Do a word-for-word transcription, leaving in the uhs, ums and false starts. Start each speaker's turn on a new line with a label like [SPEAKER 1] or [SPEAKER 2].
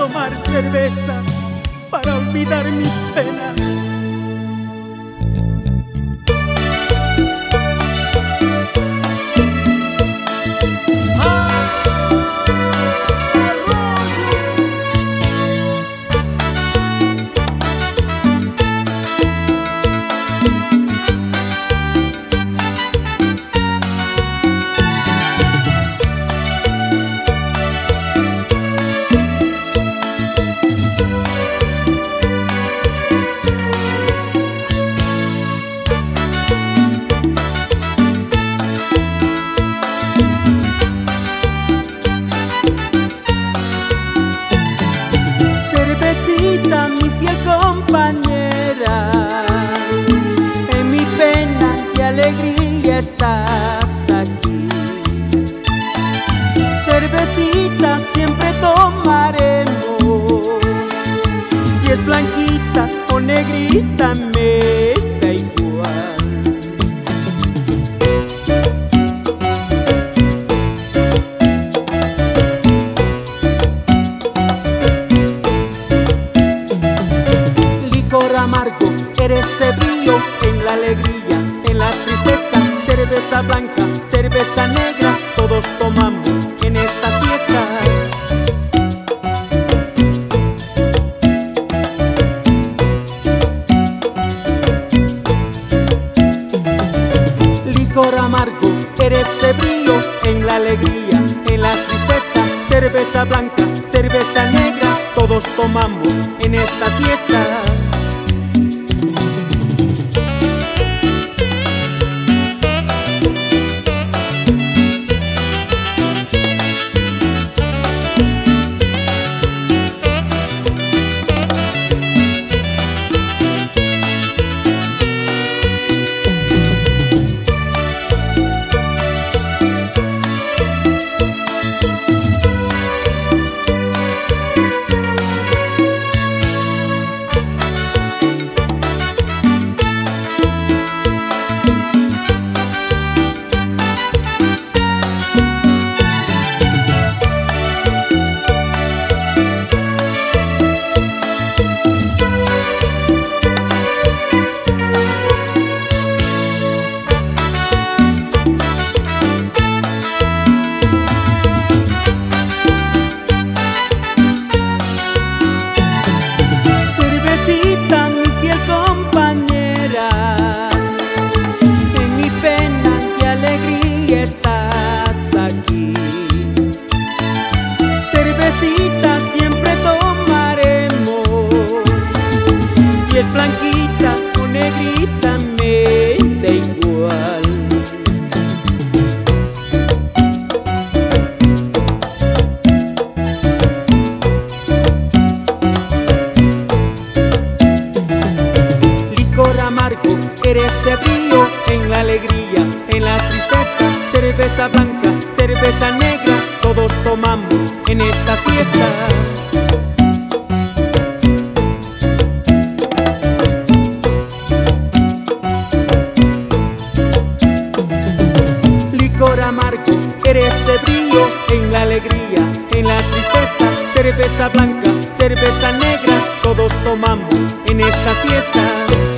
[SPEAKER 1] tomar cerveza para olvidar mis penas. Mi fiel compañera, en mi pena y alegría estás aquí. Cervecita siempre tomaremos, si es blanquita o negrita me da igual. Amargo, eres cebillo en la alegría, en la tristeza, cerveza blanca, cerveza negra, todos tomamos en esta fiesta. Licor amargo, eres cebillo en la alegría, en la tristeza, cerveza blanca, cerveza negra, todos tomamos en esta fiesta. Estás aquí, cervecita siempre tomaremos, si es blanquita o negrita me da igual. Licor amargo, eres cebillo en la alegría, en la tristeza, cerveza blanca, cerveza negra, todos tomamos en esta fiesta. Licor amargo, eres cebillo en la alegría, en la tristeza, cerveza blanca, cerveza negra, todos tomamos en esta fiesta.